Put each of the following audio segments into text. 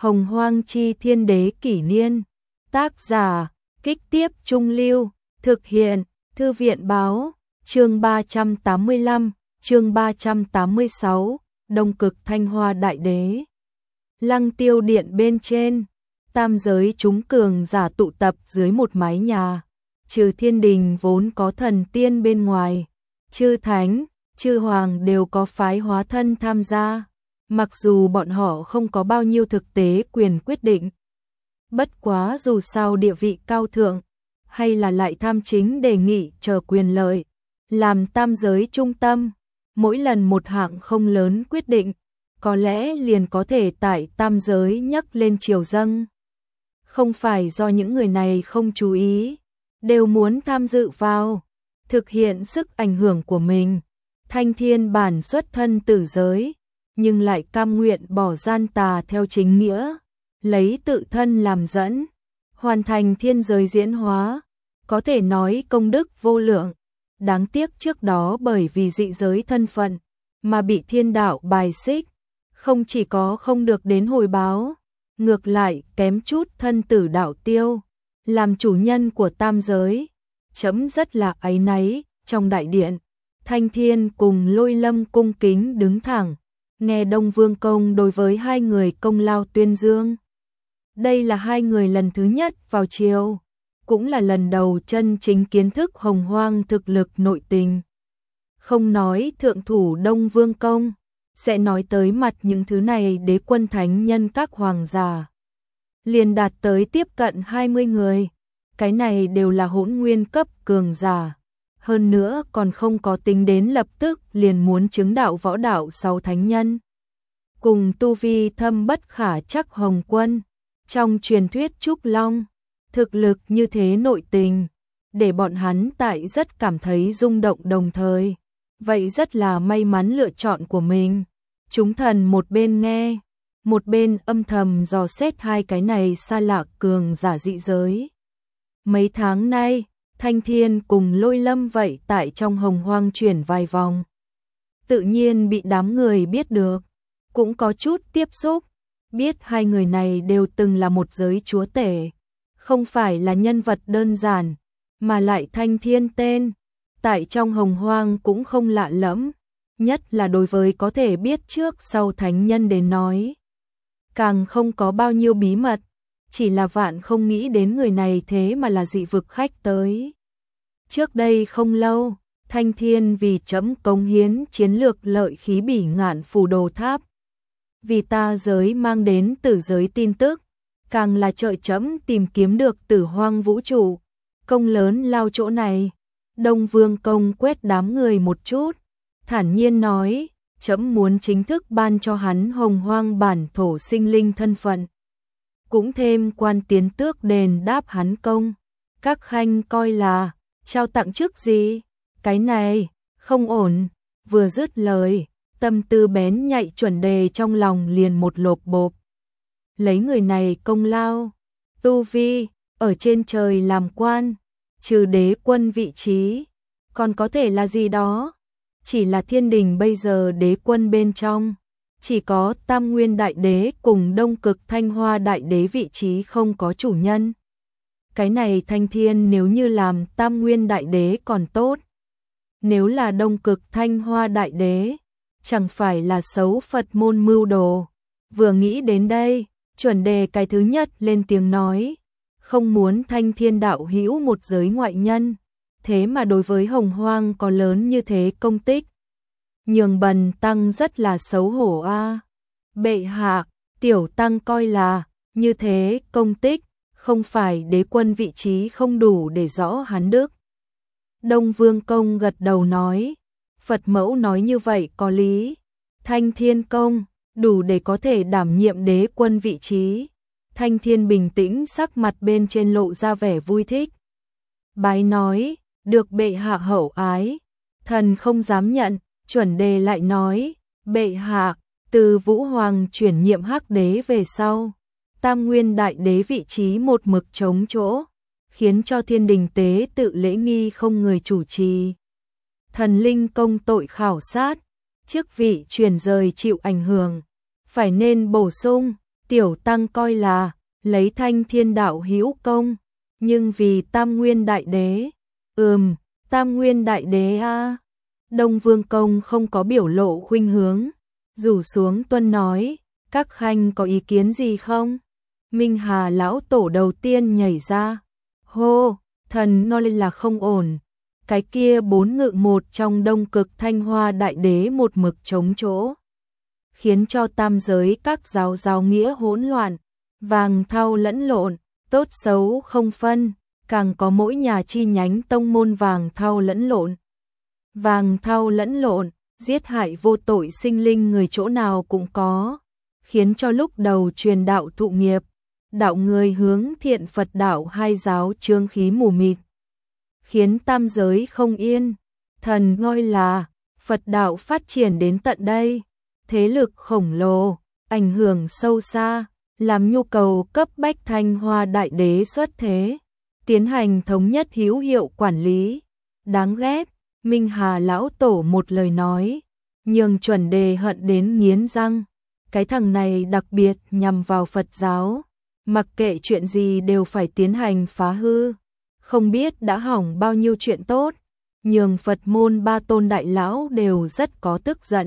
Hồng Hoang Chi Thiên Đế Kỷ Niên. Tác giả, Kích Tiếp Trung Lưu. Thực hiện, Thư viện Báo. Chương 385, chương 386, Đông Cực Thanh Hoa Đại Đế. Lăng Tiêu Điện bên trên, tam giới chúng cường giả tụ tập dưới một mái nhà. Trừ thiên đình vốn có thần tiên bên ngoài, chư thánh, chư hoàng đều có phái hóa thân tham gia. Mặc dù bọn họ không có bao nhiêu thực tế quyền quyết định, bất quá dù sao địa vị cao thượng, hay là lại tham chính đề nghị chờ quyền lợi, làm tam giới trung tâm, mỗi lần một hạng không lớn quyết định, có lẽ liền có thể tại tam giới nhấc lên triều dâng. Không phải do những người này không chú ý, đều muốn tham dự vào, thực hiện sức ảnh hưởng của mình. Thanh Thiên bản xuất thân tử giới, nhưng lại cam nguyện bỏ gian tà theo chính nghĩa, lấy tự thân làm dẫn, hoàn thành thiên giới diễn hóa, có thể nói công đức vô lượng. Đáng tiếc trước đó bởi vì dị giới thân phận mà bị thiên đạo bài xích, không chỉ có không được đến hồi báo, ngược lại kém chút thân tử đạo tiêu, làm chủ nhân của tam giới. Chấm rất là áy náy. Trong đại điện, Thanh Thiên cùng Lôi Lâm cung kính đứng thẳng, nghe Đông Vương Công đối với hai người công lao tuyên dương. Đây là hai người lần thứ nhất vào triều, cũng là lần đầu chân chính kiến thức hồng hoang thực lực nội tình. Không nói thượng thủ Đông Vương Công, sẽ nói tới mặt những thứ này đế quân thánh nhân các hoàng giả. Liền đạt tới tiếp cận 20 người, cái này đều là hỗn nguyên cấp cường giả. Hơn nữa còn không có tính đến lập tức liền muốn chứng đạo võ đạo 6 thánh nhân. Cùng tu vi thâm bất khả chắc Hồng Quân, trong truyền thuyết Trúc Long, thực lực như thế nội tình, để bọn hắn tại rất cảm thấy rung động đồng thời. Vậy rất là may mắn lựa chọn của mình. Chúng thần một bên nghe, một bên âm thầm dò xét hai cái này xa lạ cường giả dị giới. Mấy tháng nay, Thanh Thiên cùng Lôi Lâm vậy tại trong hồng hoang chuyển vài vòng. Tự nhiên bị đám người biết được, cũng có chút tiếp xúc, biết hai người này đều từng là một giới chúa tể, không phải là nhân vật đơn giản, mà lại Thanh Thiên tên, tại trong hồng hoang cũng không lạ lẫm, nhất là đối với có thể biết trước sau thánh nhân đến nói. Càng không có bao nhiêu bí mật, chỉ là vạn không nghĩ đến người này thế mà là dị vực khách tới. Trước đây không lâu, Thanh Thiên vì chấm cống hiến chiến lược lợi khí bỉ ngạn phù đồ tháp, vì ta giới mang đến tử giới tin tức, càng là trợ chấm tìm kiếm được tử hoang vũ trụ, công lớn lao chỗ này. Đông Vương Công quét đám người một chút, thản nhiên nói, chấm muốn chính thức ban cho hắn hồng hoang bản thổ sinh linh thân phận, cũng thêm quan tiến tước đền đáp hắn công. Các khanh coi là trao tặng chức gì? Cái này không ổn. Vừa dứt lời, tâm tư bén nhạy chuẩn đề trong lòng liền một lộp bộp. Lấy người này công lao, tu vi, ở trên trời làm quan, trừ đế quân vị trí, còn có thể là gì đó? Chỉ là thiên đình bây giờ đế quân bên trong, chỉ có Tam Nguyên Đại Đế cùng Đông Cực Thanh Hoa Đại Đế vị trí không có chủ nhân. Cái này Thanh Thiên nếu như làm Tam Nguyên Đại Đế còn tốt. Nếu là Đông Cực Thanh Hoa Đại Đế, chẳng phải là xấu Phật môn mưu đồ. Vừa nghĩ đến đây, chuẩn đề cái thứ nhất lên tiếng nói, không muốn Thanh Thiên đạo hữu một giới ngoại nhân, thế mà đối với hồng hoang có lớn như thế công tích. Nhường bần tăng rất là xấu hổ a. Bệ hạ, tiểu tăng coi là như thế công tích, không phải đế quân vị trí không đủ để rõ hắn đức. Đông Vương Công gật đầu nói, Phật mẫu nói như vậy có lý. Thanh Thiên công đủ để có thể đảm nhiệm đế quân vị trí. Thanh Thiên bình tĩnh, sắc mặt bên trên lộ ra vẻ vui thích. Bái nói, được bệ hạ hậu ái, thần không dám nhận. Chuẩn đề lại nói, bệ hạ, từ Vũ Hoàng chuyển nhiệm Hắc Đế về sau, Tam Nguyên Đại Đế vị trí một mực trống chỗ, khiến cho thiên đình tế tự lễ nghi không người chủ trì. Thần linh công tội khảo sát, chức vị chuyển rời chịu ảnh hưởng, phải nên bổ sung. tiểu tăng coi là lấy Thanh Thiên đạo hữu công, nhưng vì Tam Nguyên Đại Đế. Tam Nguyên Đại Đế a. Đông Vương Công không có biểu lộ khuynh hướng, rủ xuống tuân nói, các khanh có ý kiến gì không? Minh Hà lão tổ đầu tiên nhảy ra, hô, thần nói là không ổn, cái kia 4 ngự một trong Đông Cực Thanh Hoa Đại Đế một mực chống chỗ, khiến cho tam giới các giáo nghĩa hỗn loạn, vàng thau lẫn lộn, tốt xấu không phân, càng có mỗi nhà chi nhánh tông môn vàng thau lẫn lộn. Vàng thau lẫn lộn, giết hại vô tội sinh linh người chỗ nào cũng có, khiến cho lúc đầu truyền đạo thụ nghiệp, đạo người hướng thiện Phật đạo hai giáo chướng khí mù mịt, khiến tam giới không yên. Thần nói là Phật đạo phát triển đến tận đây, thế lực khổng lồ, ảnh hưởng sâu xa, làm nhu cầu cấp bách Thanh Hoa Đại Đế xuất thế, tiến hành thống nhất hữu hiệu quản lý. Đáng ghét, Minh Hà lão tổ một lời nói, nhường Chuẩn Đề hận đến nghiến răng. Cái thằng này đặc biệt nhằm vào Phật giáo, mặc kệ chuyện gì đều phải tiến hành phá hư, không biết đã hỏng bao nhiêu chuyện tốt, nhường Phật môn ba tôn đại lão đều rất có tức giận.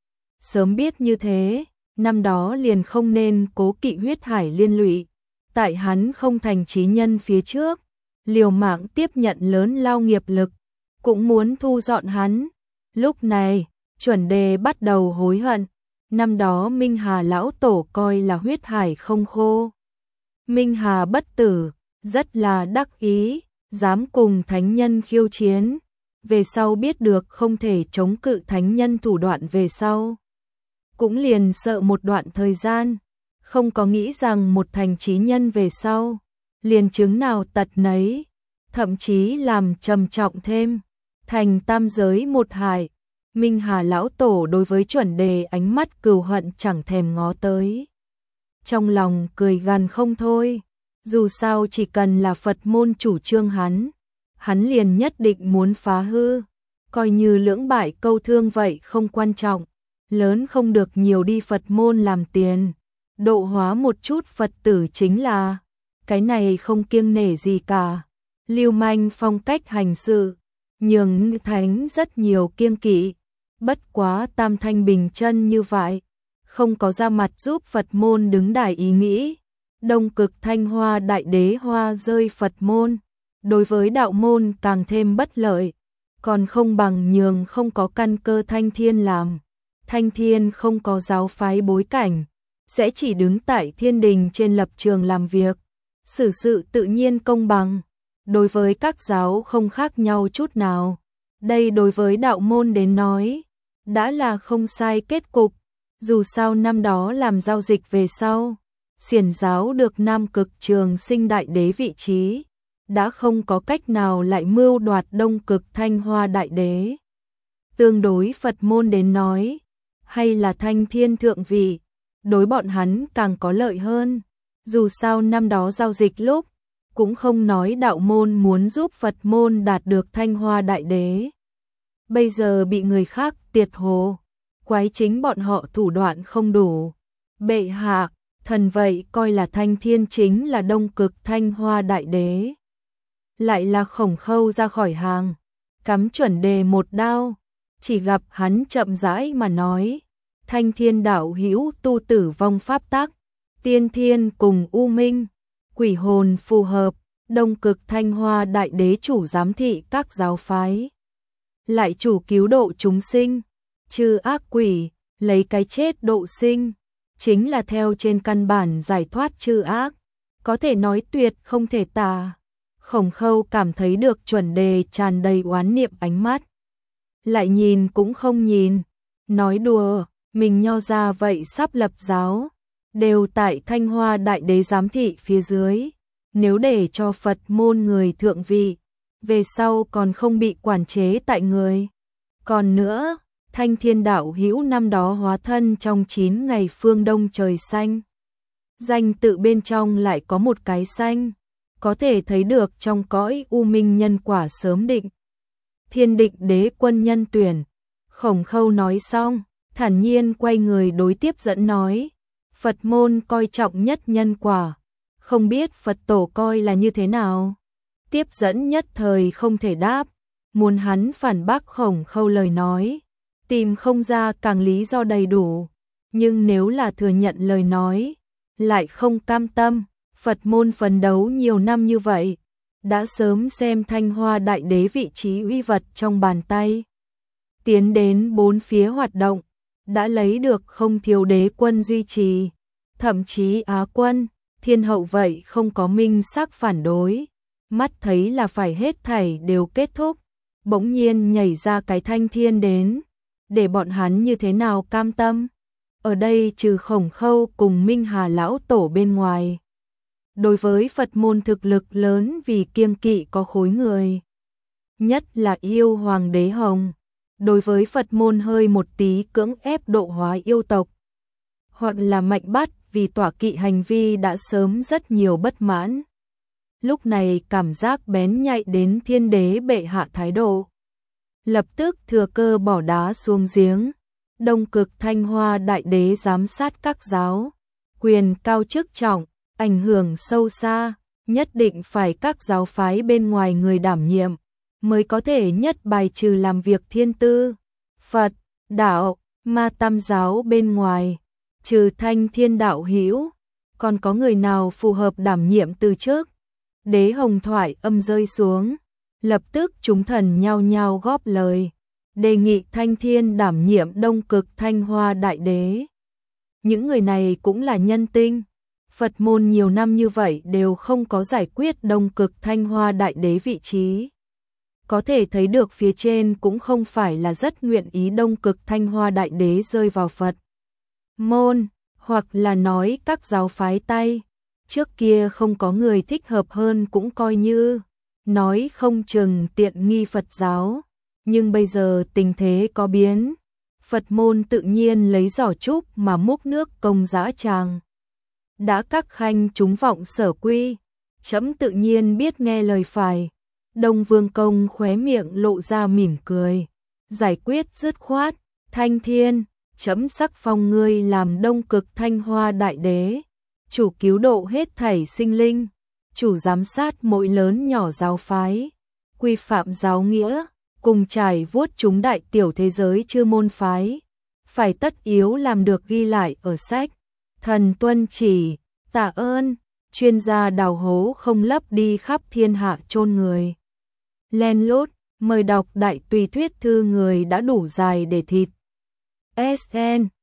Sớm biết như thế, năm đó liền không nên cố kỵ huyết hải liên lụy, tại hắn không thành chí nhân phía trước, liều mạng tiếp nhận lớn lao nghiệp lực, cũng muốn thu dọn hắn. Lúc này, Chuẩn Đề bắt đầu hối hận, năm đó Minh Hà lão tổ coi là huyết hải không khô. Minh Hà bất tử, rất là đắc ý, dám cùng thánh nhân khiêu chiến, về sau biết được không thể chống cự thánh nhân thủ đoạn về sau. Cũng liền sợ một đoạn thời gian, không có nghĩ rằng một thành chí nhân về sau, liền chứng nào tật nấy, thậm chí làm trầm trọng thêm, thành tam giới một hải. Minh Hà lão tổ đối với Chuẩn Đề ánh mắt cừu hận chẳng thèm ngó tới. Trong lòng cười gằn không thôi, dù sao chỉ cần là Phật môn chủ trương hắn liền nhất định muốn phá hư, coi như lưỡng bại câu thương vậy không quan trọng, lớn không được nhiều đi Phật môn làm tiền, độ hóa một chút Phật tử chính là, cái này không kiêng nể gì cả. Lưu manh phong cách hành sự, nhường thánh rất nhiều kiêng kỵ, bất quá Tam Thanh bình chân như vậy, không có ra mặt giúp Phật môn đứng đài ý nghĩ. Đông Cực Thanh Hoa Đại Đế hoa rơi Phật môn, đối với đạo môn càng thêm bất lợi, còn không bằng nhường không có căn cơ Thanh Thiên làm. Thanh Thiên không có giáo phái bối cảnh, sẽ chỉ đứng tại thiên đình trên lập trường làm việc, xử sự tự nhiên công bằng, đối với các giáo không khác nhau chút nào. Đây đối với đạo môn đến nói, đã là không sai kết cục, dù sao năm đó làm giao dịch về sau, xiển giáo được Nam Cực Trường Sinh Đại Đế vị trí, đã không có cách nào lại mưu đoạt Đông Cực Thanh Hoa Đại Đế. Tương đối Phật môn đến nói, hay là Thanh Thiên thượng vị, đối bọn hắn càng có lợi hơn, dù sao năm đó giao dịch lúc, cũng không nói đạo môn muốn giúp Phật môn đạt được Thanh Hoa Đại Đế. Bây giờ bị người khác tiệt hồ, quái chính bọn họ thủ đoạn không đủ. Bệ hạ, thần vậy coi là Thanh Thiên chính là Đông Cực Thanh Hoa Đại Đế. Lại là Khổng Khâu ra khỏi hàng, cắm Chuẩn Đề một đao, chỉ gặp hắn chậm rãi mà nói, Thanh Thiên đạo hữu tu tử vong pháp tắc, tiên thiên cùng u minh, quỷ hồn phù hợp, Đông Cực Thanh Hoa Đại Đế chủ giám thị các giáo phái, lại chủ cứu độ chúng sinh, trừ ác quỷ, lấy cái chết độ sinh, chính là theo trên căn bản giải thoát trừ ác, có thể nói tuyệt không thể tả. Khổng Khâu cảm thấy được Chuẩn Đề tràn đầy oán niệm ánh mắt, lại nhìn cũng không nhìn, nói đùa, mình nho ra vậy sắp lập giáo, đều tại Thanh Hoa Đại Đế giám thị phía dưới, nếu để cho Phật môn người thượng vị, về sau còn không bị quản chế tại người. Còn nữa, Thanh Thiên đạo hữu năm đó hóa thân trong 9 ngày phương đông trời xanh, danh tự bên trong lại có một cái xanh, có thể thấy được trong cõi u minh nhân quả sớm định. Thiên định đế quân nhân tuyển. Khổng Khâu nói xong, thản nhiên quay người đối tiếp dẫn nói, Phật môn coi trọng nhất nhân quả, không biết Phật tổ coi là như thế nào. Tiếp dẫn nhất thời không thể đáp, muốn hắn phản bác Khổng Khâu lời nói, tìm không ra càng lý do đầy đủ, nhưng nếu là thừa nhận lời nói, lại không cam tâm. Phật môn phấn đấu nhiều năm như vậy, đã sớm xem Thanh Hoa Đại Đế vị trí uy vật trong bàn tay, tiến đến bốn phía hoạt động, đã lấy được không thiếu đế quân duy trì, thậm chí Á quân, Thiên hậu vậy không có minh sắc phản đối, mắt thấy là phải hết thảy đều kết thúc, bỗng nhiên nhảy ra cái Thanh Thiên đến, để bọn hắn như thế nào cam tâm. Ở đây trừ Khổng Khâu cùng Minh Hà lão tổ bên ngoài, đối với Phật môn thực lực lớn vì kiêng kỵ có khối người, nhất là yêu hoàng đế Hồng, đối với Phật môn hơi một tí cưỡng ép độ hóa yêu tộc, hoặc là Mạnh Bát vì tọa kỵ hành vi đã sớm rất nhiều bất mãn. Lúc này cảm giác bén nhạy đến Thiên đế bệ hạ thái độ, lập tức thừa cơ bỏ đá xuống giếng. Đông Cực Thanh Hoa Đại Đế giám sát các giáo, quyền cao chức trọng, ảnh hưởng sâu xa, nhất định phải các giáo phái bên ngoài người đảm nhiệm, mới có thể nhất bài trừ làm việc thiên tư. Phật, đạo, ma tam giáo bên ngoài, trừ Thanh Thiên đạo hữu, còn có người nào phù hợp đảm nhiệm từ trước? Đế Hồng thoại âm rơi xuống, lập tức chúng thần nhao nhao góp lời, đề nghị Thanh Thiên đảm nhiệm Đông Cực Thanh Hoa Đại Đế. Những người này cũng là nhân tinh, Phật môn nhiều năm như vậy đều không có giải quyết Đông Cực Thanh Hoa Đại Đế vị trí. Có thể thấy được phía trên cũng không phải là rất nguyện ý Đông Cực Thanh Hoa Đại Đế rơi vào Phật môn, hoặc là nói các giáo phái tay. Trước kia không có người thích hợp hơn cũng coi như, nói không chừng tiện nghi Phật giáo. Nhưng bây giờ tình thế có biến, Phật môn tự nhiên lấy giỏ trúc mà múc nước công dã tràng. Đã các khanh chúng vọng sở quy, trẫm tự nhiên biết nghe lời phải. Đông Vương Công khóe miệng lộ ra mỉm cười, giải quyết dứt khoát. Thanh Thiên, trẫm sắc phong ngươi làm Đông Cực Thanh Hoa Đại Đế, chủ cứu độ hết thảy sinh linh, chủ giám sát mỗi lớn nhỏ giáo phái, quy phạm giáo nghĩa, cùng trải vuốt chúng đại tiểu thế giới chư môn phái, phải tất yếu làm được ghi lại ở sách. Thần tuân chỉ, tạ ơn. Chuyên gia đào hố không lấp đi khắp thiên hạ chôn người. Len lút, mời đọc đại tùy thuyết thư người đã đủ dài để thịt. SN